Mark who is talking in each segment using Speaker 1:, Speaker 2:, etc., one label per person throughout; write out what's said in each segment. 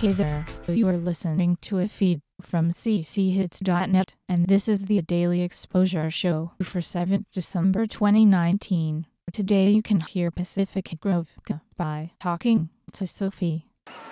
Speaker 1: Hey there, you are listening to a feed from cchits.net, and this is the Daily Exposure Show for 7th December 2019. Today you can hear Pacific Grove by Talking to Sophie.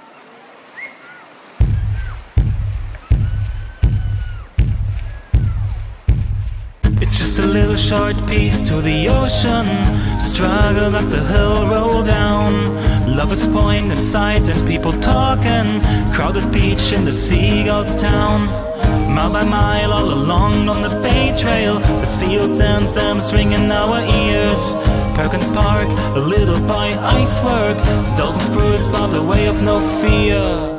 Speaker 2: It's just a little short piece to the ocean. Struggle up the hill, roll down. Lovers Point in sight and people talking. Crowded beach in the seagulls town. Mile by mile all along on the Bay Trail. The seals' anthems ring in our ears. Perkins Park, a little by icework. Dozens cruise by the way of no fear.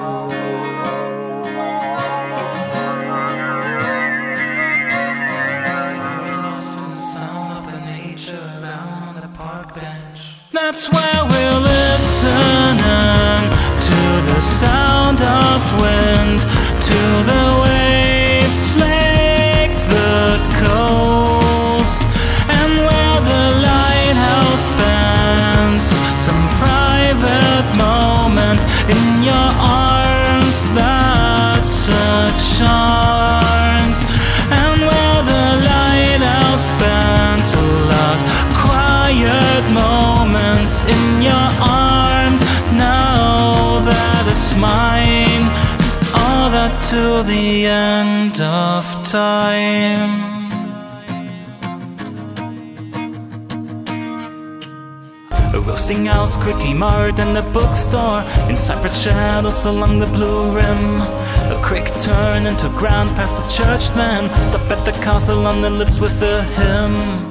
Speaker 2: That's where we're listening to the sound of wind, to the waves slake the coast, and where the lighthouse spends some private moments in your arms that such charms, and where the lighthouse spends a lot quiet moments in your arms. Now that it's mine, all that to the end of time. A roasting house, Quickie Mart and the bookstore. In cypress shadows along the blue rim. A quick turn into ground past the church, then stop at the castle on the lips with a hymn.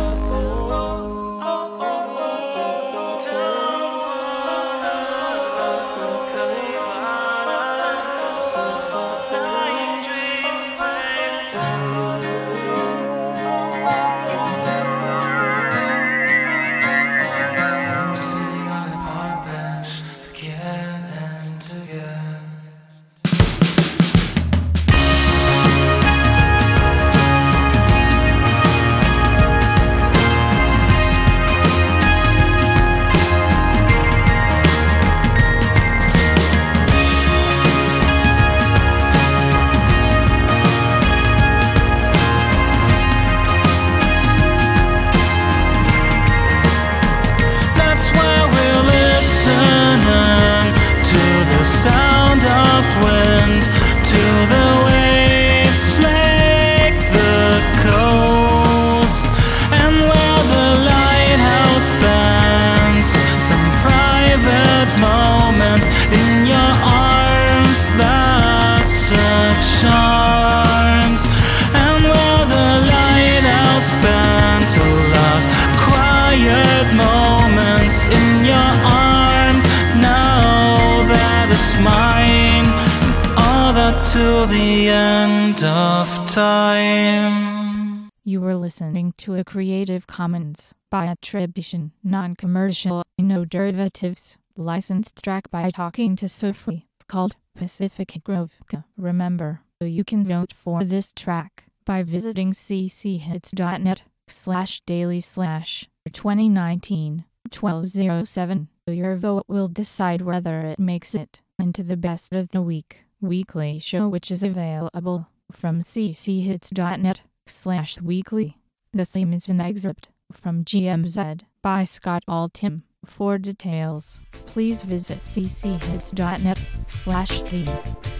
Speaker 2: Sound of wind, to the waves slake the coast, and where the lighthouse spends some private moments in your arms that such charms, and where the lighthouse spends a lot quiet moments in your arms. Now that it's mine, all that to the end of time.
Speaker 1: You were listening to a Creative Commons by attribution, non-commercial, no derivatives, licensed track by Talking to Sophie, called Pacific Grove. Remember, you can vote for this track by visiting cchits.net/daily/2019-1207. Your vote will decide whether it makes it into the Best of the Week weekly show, which is available from cchits.net/weekly. The theme is an excerpt from GMZ by Scott Altham. For details, please visit cchits.net/theme.